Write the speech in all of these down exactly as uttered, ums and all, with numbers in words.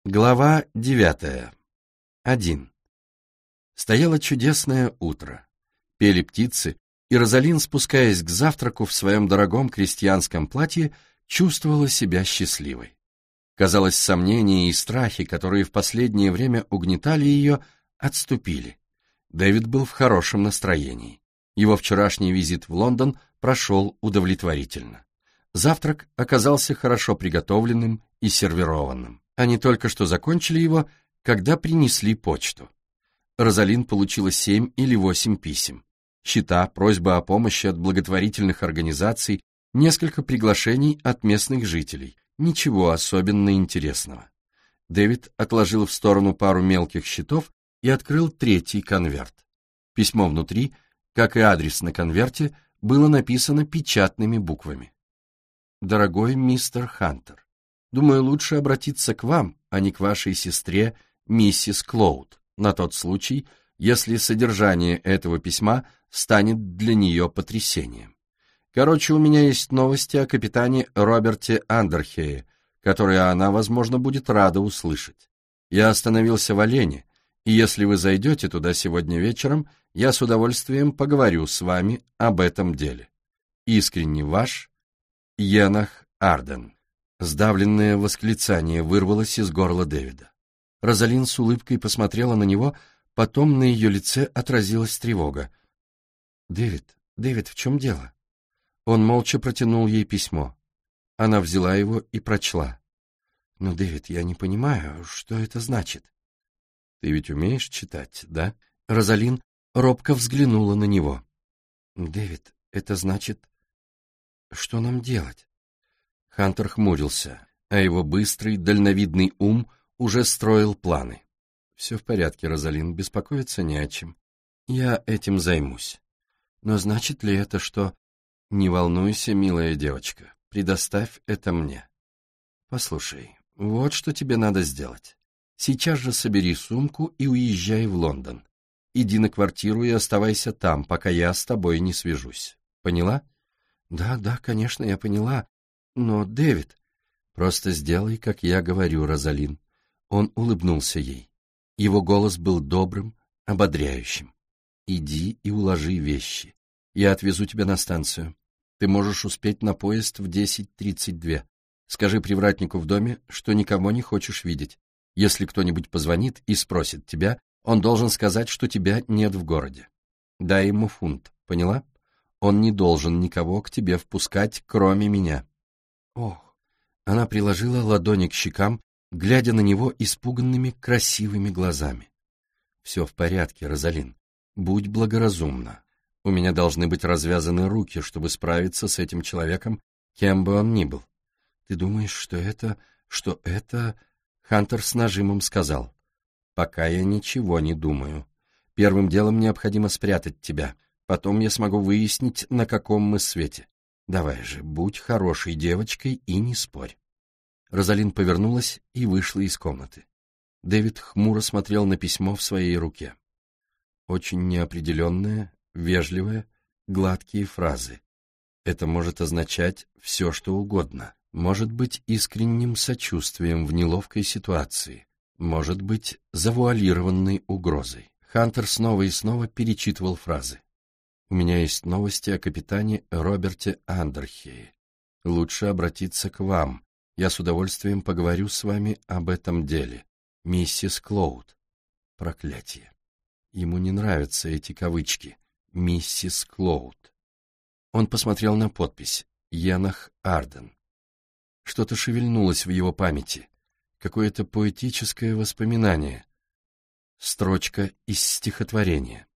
Глава девятая. Один. Стояло чудесное утро. Пели птицы, и Розалин, спускаясь к завтраку в своем дорогом крестьянском платье, чувствовала себя счастливой. Казалось, сомнения и страхи, которые в последнее время угнетали ее, отступили. Дэвид был в хорошем настроении. Его вчерашний визит в Лондон прошел удовлетворительно. Завтрак оказался хорошо приготовленным и сервированным. Они только что закончили его, когда принесли почту. Розалин получила семь или восемь писем. Счета, просьба о помощи от благотворительных организаций, несколько приглашений от местных жителей. Ничего особенно интересного. Дэвид отложил в сторону пару мелких счетов и открыл третий конверт. Письмо внутри, как и адрес на конверте, было написано печатными буквами. «Дорогой мистер Хантер, думаю, лучше обратиться к вам, а не к вашей сестре, миссис Клоуд, на тот случай, если содержание этого письма станет для нее потрясением. Короче, у меня есть новости о капитане Роберте Андерхее, которые она, возможно, будет рада услышать. Я остановился в Олене, и если вы зайдете туда сегодня вечером, я с удовольствием поговорю с вами об этом деле. Искренне ваш, Енах Арден». Сдавленное восклицание вырвалось из горла Дэвида. Розалин с улыбкой посмотрела на него, потом на ее лице отразилась тревога. «Дэвид, Дэвид, в чем дело?» Он молча протянул ей письмо. Она взяла его и прочла. «Ну, Дэвид, я не понимаю, что это значит?» «Ты ведь умеешь читать, да?» Розалин робко взглянула на него. «Дэвид, это значит, что нам делать?» Хантер хмурился, а его быстрый, дальновидный ум уже строил планы. «Все в порядке, Розалин, беспокоиться не о чем. Я этим займусь. Но значит ли это, что...» «Не волнуйся, милая девочка, предоставь это мне. Послушай, вот что тебе надо сделать. Сейчас же собери сумку и уезжай в Лондон. Иди на квартиру и оставайся там, пока я с тобой не свяжусь. Поняла?» «Да, да, конечно, я поняла. Но, Дэвид...» «Просто сделай, как я говорю, Розалин». Он улыбнулся ей. Его голос был добрым, ободряющим. «Иди и уложи вещи. Я отвезу тебя на станцию. Ты можешь успеть на поезд в десять тридцать два. Скажи привратнику в доме, что никого не хочешь видеть. Если кто-нибудь позвонит и спросит тебя, он должен сказать, что тебя нет в городе. Дай ему фунт, поняла? Он не должен никого к тебе впускать, кроме меня». «Ох!» Она приложила ладони к щекам, глядя на него испуганными, красивыми глазами. «Все в порядке, Розалин. Будь благоразумна. У меня должны быть развязаны руки, чтобы справиться с этим человеком, кем бы он ни был. Ты думаешь, что это... что это...» Хантер с нажимом сказал. «Пока я ничего не думаю. Первым делом необходимо спрятать тебя. Потом я смогу выяснить, на каком мы свете. Давай же, будь хорошей девочкой и не спорь». Розалин повернулась и вышла из комнаты. Дэвид хмуро смотрел на письмо в своей руке. Очень неопределенное, вежливые, гладкие фразы. Это может означать все, что угодно. Может быть искренним сочувствием в неловкой ситуации. Может быть завуалированной угрозой. Хантер снова и снова перечитывал фразы. «У меня есть новости о капитане Роберте Андерхее. Лучше обратиться к вам. Я с удовольствием поговорю с вами об этом деле. Миссис Клоуд». Проклятие. Ему не нравятся эти кавычки. «Миссис Клоуд». Он посмотрел на подпись «Енах Арден». Что-то шевельнулось в его памяти. Какое-то поэтическое воспоминание. Строчка из стихотворения.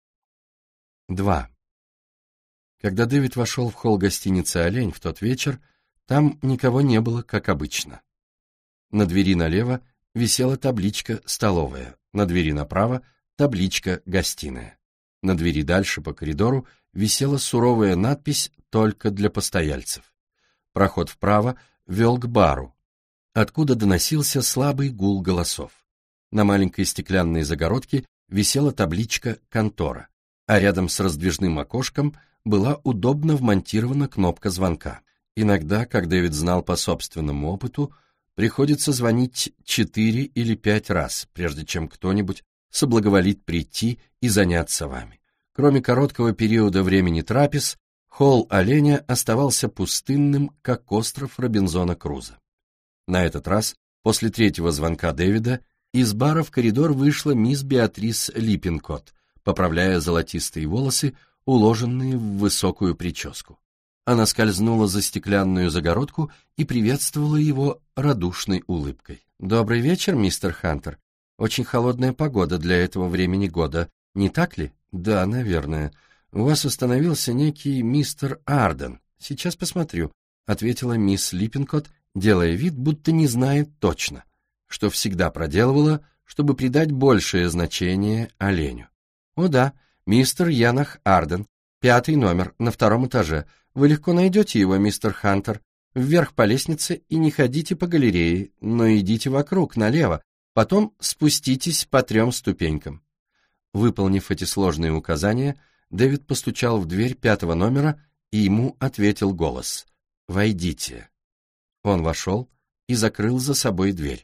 Два. Когда Дэвид вошел в холл гостиницы «Олень» в тот вечер, там никого не было, как обычно. На двери налево висела табличка «Столовая», на двери направо — табличка «Гостиная». На двери дальше по коридору висела суровая надпись «Только для постояльцев». Проход вправо вел к бару, откуда доносился слабый гул голосов. На маленькой стеклянной загородке висела табличка «Контора», а рядом с раздвижным окошком была удобно вмонтирована кнопка звонка. Иногда, как Дэвид знал по собственному опыту, приходится звонить четыре или пять раз, прежде чем кто-нибудь соблаговолит прийти и заняться вами. Кроме короткого периода времени трапез, холл Оленя оставался пустынным, как остров Робинзона Крузо. На этот раз, после третьего звонка Дэвида, из бара в коридор вышла мисс Беатрис Липпинкотт, поправляя золотистые волосы, уложенные в высокую прическу. Она скользнула за стеклянную загородку и приветствовала его радушной улыбкой. «Добрый вечер, мистер Хантер. Очень холодная погода для этого времени года, не так ли?» «Да, наверное. У вас остановился некий мистер Арден. Сейчас посмотрю», — ответила мисс Липпинкотт, делая вид, будто не знает точно, что всегда проделывала, чтобы придать большее значение оленю. «О да, мистер Янах Арден, пятый номер, на втором этаже. Вы легко найдете его, мистер Хантер. Вверх по лестнице и не ходите по галерее, но идите вокруг, налево, потом спуститесь по трем ступенькам». Выполнив эти сложные указания, Дэвид постучал в дверь пятого номера, и ему ответил голос: «Войдите». Он вошел и закрыл за собой дверь.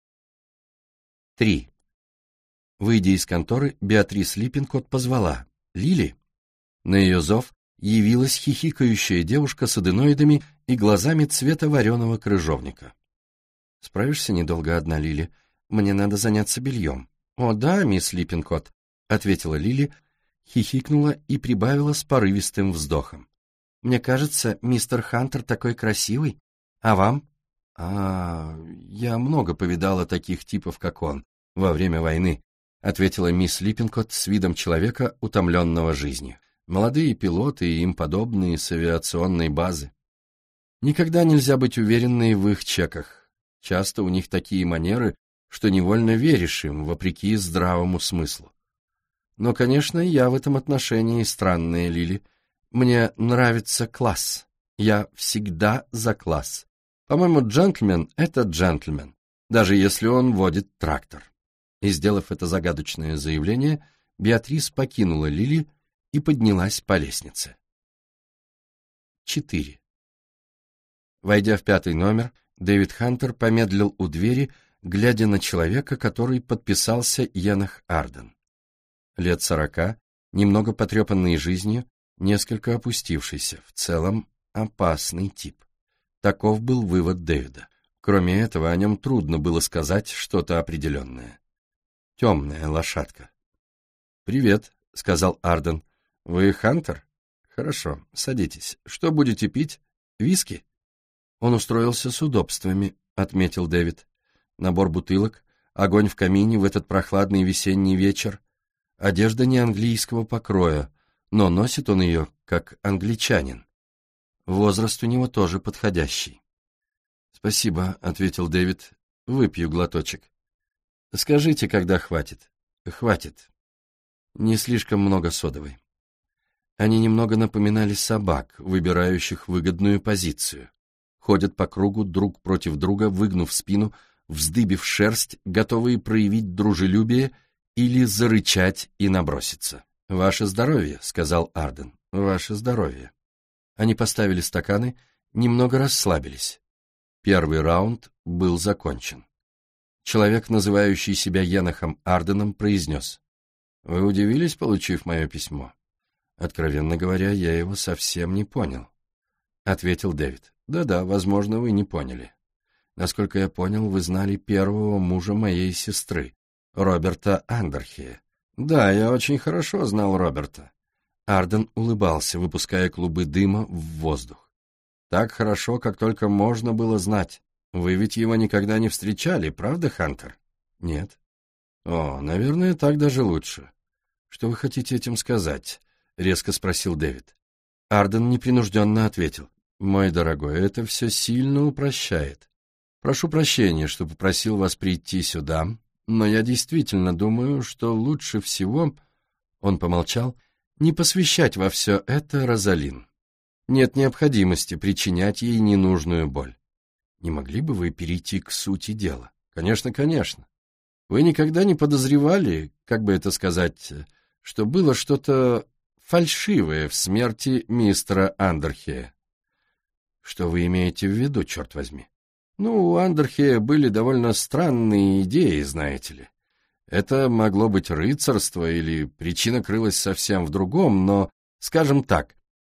Три. Выйдя из конторы, Беатрис Липпинкотт позвала: «Лили?» На ее зов явилась хихикающая девушка с аденоидами и глазами цвета вареного крыжовника. «Справишься недолго одна, Лили? Мне надо заняться бельем». «О да, мисс Липпинкотт», — ответила Лили, хихикнула и прибавила с порывистым вздохом. «Мне кажется, мистер Хантер такой красивый. А вам?» «А, я много повидала таких типов, как он, во время войны», — ответила мисс Липпинкотт с видом человека, утомленного жизнью. «Молодые пилоты и им подобные с авиационной базы. Никогда нельзя быть уверенной в их чеках. Часто у них такие манеры, что невольно веришь им, вопреки здравому смыслу. Но, конечно, я в этом отношении странная, Лили. Мне нравится класс. Я всегда за класс. По-моему, джентльмен — это джентльмен, даже если он водит трактор». И, сделав это загадочное заявление, Беатрис покинула Лили и поднялась по лестнице. Четыре. Войдя в пятый номер, Дэвид Хантер помедлил у двери, глядя на человека, который подписался Янах Арден. Лет сорока, немного потрепанный жизнью, несколько опустившийся, в целом опасный тип. Таков был вывод Дэвида. Кроме этого, о нем трудно было сказать что-то определенное. Темная лошадка. «Привет», — сказал Арден. «Вы Хантер? Хорошо, садитесь. Что будете пить? Виски?» «Он устроился с удобствами», — отметил Дэвид. «Набор бутылок, огонь в камине в этот прохладный весенний вечер. Одежда не английского покроя, но носит он ее как англичанин. Возраст у него тоже подходящий». «Спасибо», — ответил Дэвид. «Выпью глоточек». «Скажите, когда хватит?» «Хватит. Не слишком много содовой». Они немного напоминали собак, выбирающих выгодную позицию. Ходят по кругу друг против друга, выгнув спину, вздыбив шерсть, готовые проявить дружелюбие или зарычать и наброситься. «Ваше здоровье», — сказал Арден. «Ваше здоровье». Они поставили стаканы, немного расслабились. Первый раунд был закончен. Человек, называющий себя Янахом Арденом, произнес: «Вы удивились, получив мое письмо?» «Откровенно говоря, я его совсем не понял», — ответил Дэвид. «Да-да, возможно, вы не поняли. Насколько я понял, вы знали первого мужа моей сестры, Роберта Андерхея». «Да, я очень хорошо знал Роберта». Арден улыбался, выпуская клубы дыма в воздух. «Так хорошо, как только можно было знать. Вы ведь его никогда не встречали, правда, Хантер?» «Нет». «О, наверное, так даже лучше». «Что вы хотите этим сказать?» — резко спросил Дэвид. Арден непринужденно ответил: «Мой дорогой, это все сильно упрощает. Прошу прощения, что попросил вас прийти сюда, но я действительно думаю, что лучше всего...» Он помолчал. «Не посвящать во все это Розалин. Нет необходимости причинять ей ненужную боль. Не могли бы вы перейти к сути дела?» «Конечно, конечно. Вы никогда не подозревали, как бы это сказать, что было что-то фальшивое в смерти мистера Андерхея?» «Что вы имеете в виду, черт возьми?» Ну, у Андерхея были довольно странные идеи, знаете ли. Это могло быть рыцарство, или причина крылась совсем в другом, но, скажем так,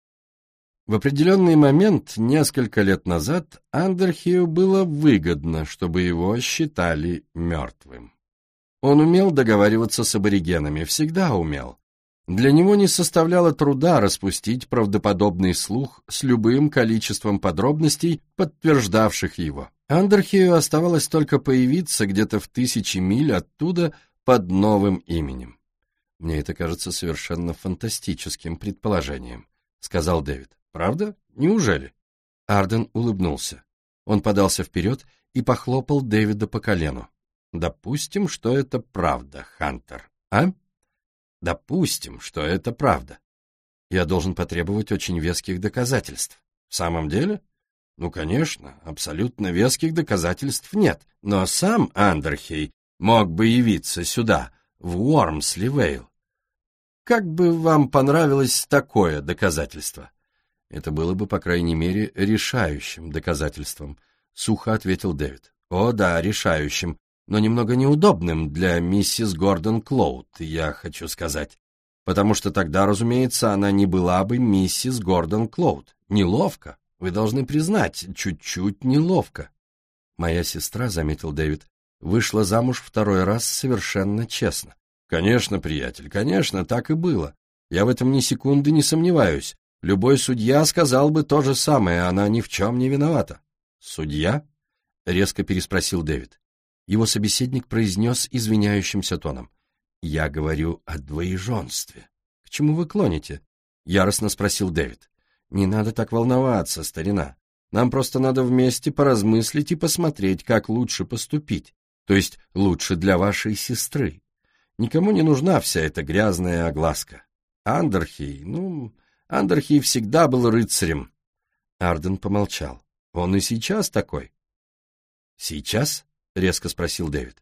в определенный момент, несколько лет назад, Андерхею было выгодно, чтобы его считали мертвым. Он умел договариваться с аборигенами, всегда умел. Для него не составляло труда распустить правдоподобный слух с любым количеством подробностей, подтверждавших его. Андерхею оставалось только появиться где-то в тысячи миль оттуда под новым именем. «Мне это кажется совершенно фантастическим предположением», — сказал Дэвид. «Правда? Неужели?» Арден улыбнулся. Он подался вперед и похлопал Дэвида по колену. «Допустим, что это правда, Хантер, а? Допустим, что это правда. Я должен потребовать очень веских доказательств. В самом деле? Ну, конечно, абсолютно веских доказательств нет. Но сам Андерхей мог бы явиться сюда, в Уормсли-Вейл. Как бы вам понравилось такое доказательство?» «Это было бы, по крайней мере, решающим доказательством», — сухо ответил Дэвид. «О, да, решающим, но немного неудобным для миссис Гордон Клоуд, я хочу сказать. Потому что тогда, разумеется, она не была бы миссис Гордон Клоуд. Неловко, вы должны признать, чуть-чуть неловко». «Моя сестра», — заметил Дэвид, — «вышла замуж второй раз совершенно честно». «Конечно, приятель, конечно, так и было. Я в этом ни секунды не сомневаюсь. Любой судья сказал бы то же самое, она ни в чем не виновата». «Судья?» — резко переспросил Дэвид. Его собеседник произнес извиняющимся тоном. «Я говорю о двоеженстве». «К чему вы клоните?» — яростно спросил Дэвид. «Не надо так волноваться, старина. Нам просто надо вместе поразмыслить и посмотреть, как лучше поступить, то есть лучше для вашей сестры. Никому не нужна вся эта грязная огласка. Андерхей, ну, Андерхей всегда был рыцарем». Арден помолчал. «Он и сейчас такой». «Сейчас?» — резко спросил Дэвид.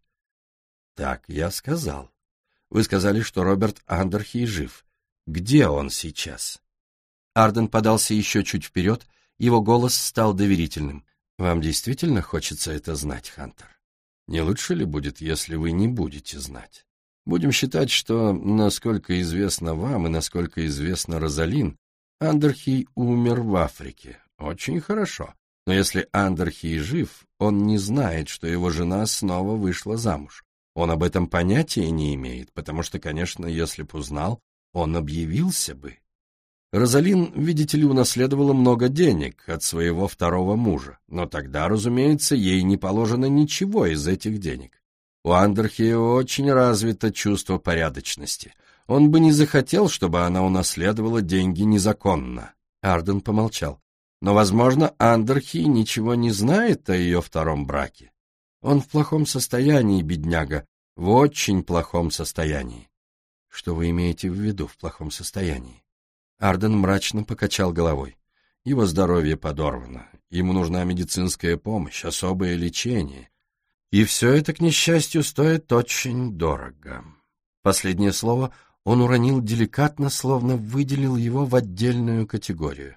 «Так я сказал. Вы сказали, что Роберт Андерхей жив. Где он сейчас?» Арден подался еще чуть вперед, его голос стал доверительным. «Вам действительно хочется это знать, Хантер? Не лучше ли будет, если вы не будете знать? Будем считать, что, насколько известно вам и насколько известно Розалин, Андерхей умер в Африке. Очень хорошо. Но если Андерхей жив, он не знает, что его жена снова вышла замуж. Он об этом понятия не имеет, потому что, конечно, если б узнал, он объявился бы. Розалин, видите ли, унаследовала много денег от своего второго мужа, но тогда, разумеется, ей не положено ничего из этих денег. У Андерхея очень развито чувство порядочности. Он бы не захотел, чтобы она унаследовала деньги незаконно. Арден помолчал. Но, возможно, Андерхей ничего не знает о ее втором браке. Он в плохом состоянии, бедняга, в очень плохом состоянии. Что вы имеете в виду в плохом состоянии? Арден мрачно покачал головой. Его здоровье подорвано, ему нужна медицинская помощь, особое лечение. И все это, к несчастью, стоит очень дорого. Последнее слово он уронил деликатно, словно выделил его в отдельную категорию.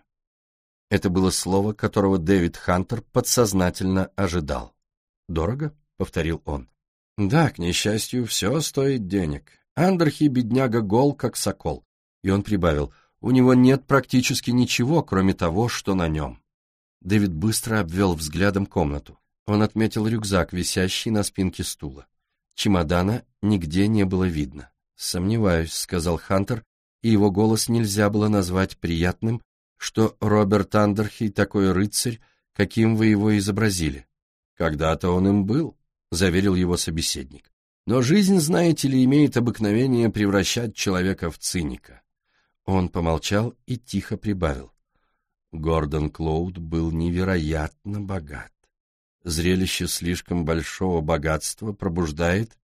Это было слово, которого Дэвид Хантер подсознательно ожидал. «Дорого?» — повторил он. «Да, к несчастью, все стоит денег. Андерхей, бедняга, гол, как сокол». И он прибавил, «У него нет практически ничего, кроме того, что на нем». Дэвид быстро обвел взглядом комнату. Он отметил рюкзак, висящий на спинке стула. Чемодана нигде не было видно. «Сомневаюсь», — сказал Хантер, и его голос нельзя было назвать приятным, что Роберт Андерхей такой рыцарь, каким вы его изобразили. «Когда-то он им был», — заверил его собеседник. «Но жизнь, знаете ли, имеет обыкновение превращать человека в циника». Он помолчал и тихо прибавил. Гордон Клоуд был невероятно богат. Зрелище слишком большого богатства пробуждает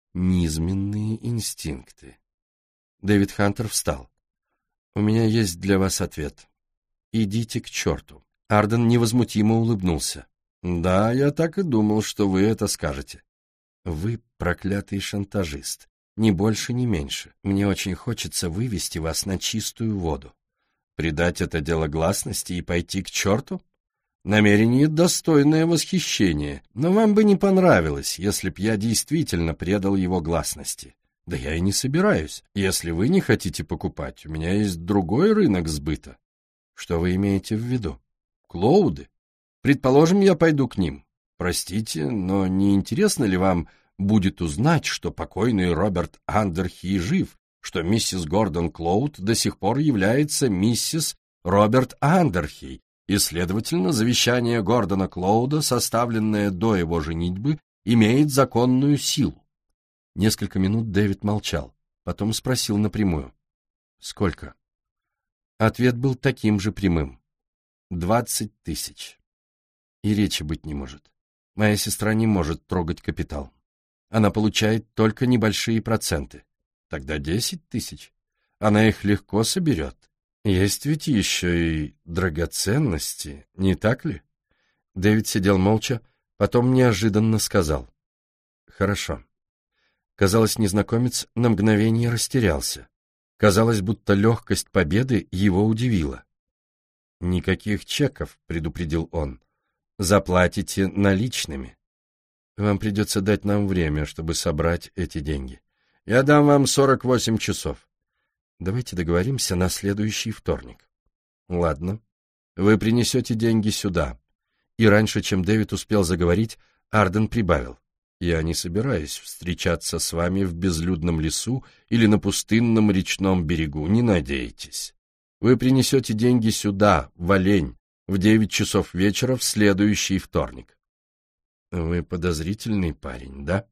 низменные инстинкты. Дэвид Хантер встал. «У меня есть для вас ответ. Идите к черту». Арден невозмутимо улыбнулся. «Да, я так и думал, что вы это скажете». «Вы проклятый шантажист. Ни больше, ни меньше. Мне очень хочется вывести вас на чистую воду». «Придать это дело гласности и пойти к черту?» Намерение достойное восхищения, но вам бы не понравилось, если б я действительно предал его гласности. Да я и не собираюсь. Если вы не хотите покупать, у меня есть другой рынок сбыта. Что вы имеете в виду? Клоуды? Предположим, я пойду к ним. Простите, но не интересно ли вам будет узнать, что покойный Роберт Андерхи жив, что миссис Гордон Клоуд до сих пор является миссис Роберт Андерхи, и, следовательно, завещание Гордона Клоуда, составленное до его женитьбы, имеет законную силу? Несколько минут Дэвид молчал, потом спросил напрямую. «Сколько?» Ответ был таким же прямым. «Двадцать тысяч». И речи быть не может. Моя сестра не может трогать капитал. Она получает только небольшие проценты. Тогда десять тысяч. Она их легко соберет. Есть ведь еще и драгоценности, не так ли? Дэвид сидел молча, потом неожиданно сказал. Хорошо. Казалось, незнакомец на мгновение растерялся. Казалось, будто легкость победы его удивила. «Никаких чеков», — предупредил он. «Заплатите наличными. Вам придется дать нам время, чтобы собрать эти деньги. Я дам вам сорок восемь часов. Давайте договоримся на следующий вторник». «Ладно. Вы принесете деньги сюда». И раньше, чем Дэвид успел заговорить, Арден прибавил. «Я не собираюсь встречаться с вами в безлюдном лесу или на пустынном речном берегу, не надейтесь. Вы принесете деньги сюда, в Олень, в девять часов вечера в следующий вторник». «Вы подозрительный парень, да?»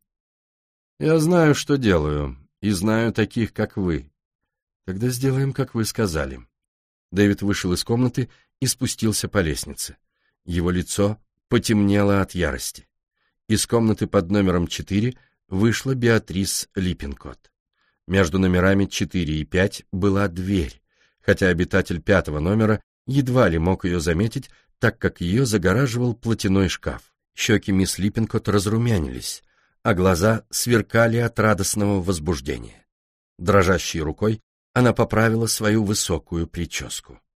«Я знаю, что делаю, и знаю таких, как вы. Тогда сделаем, как вы сказали». Дэвид вышел из комнаты и спустился по лестнице. Его лицо потемнело от ярости. Из комнаты под номером четыре вышла Беатрис Липпинкотт. Между номерами четыре и пять была дверь, хотя обитатель пятого номера едва ли мог ее заметить, так как ее загораживал платяной шкаф. Щеки мисс Липпинкотт разрумянились, а глаза сверкали от радостного возбуждения. Дрожащей рукой она поправила свою высокую прическу.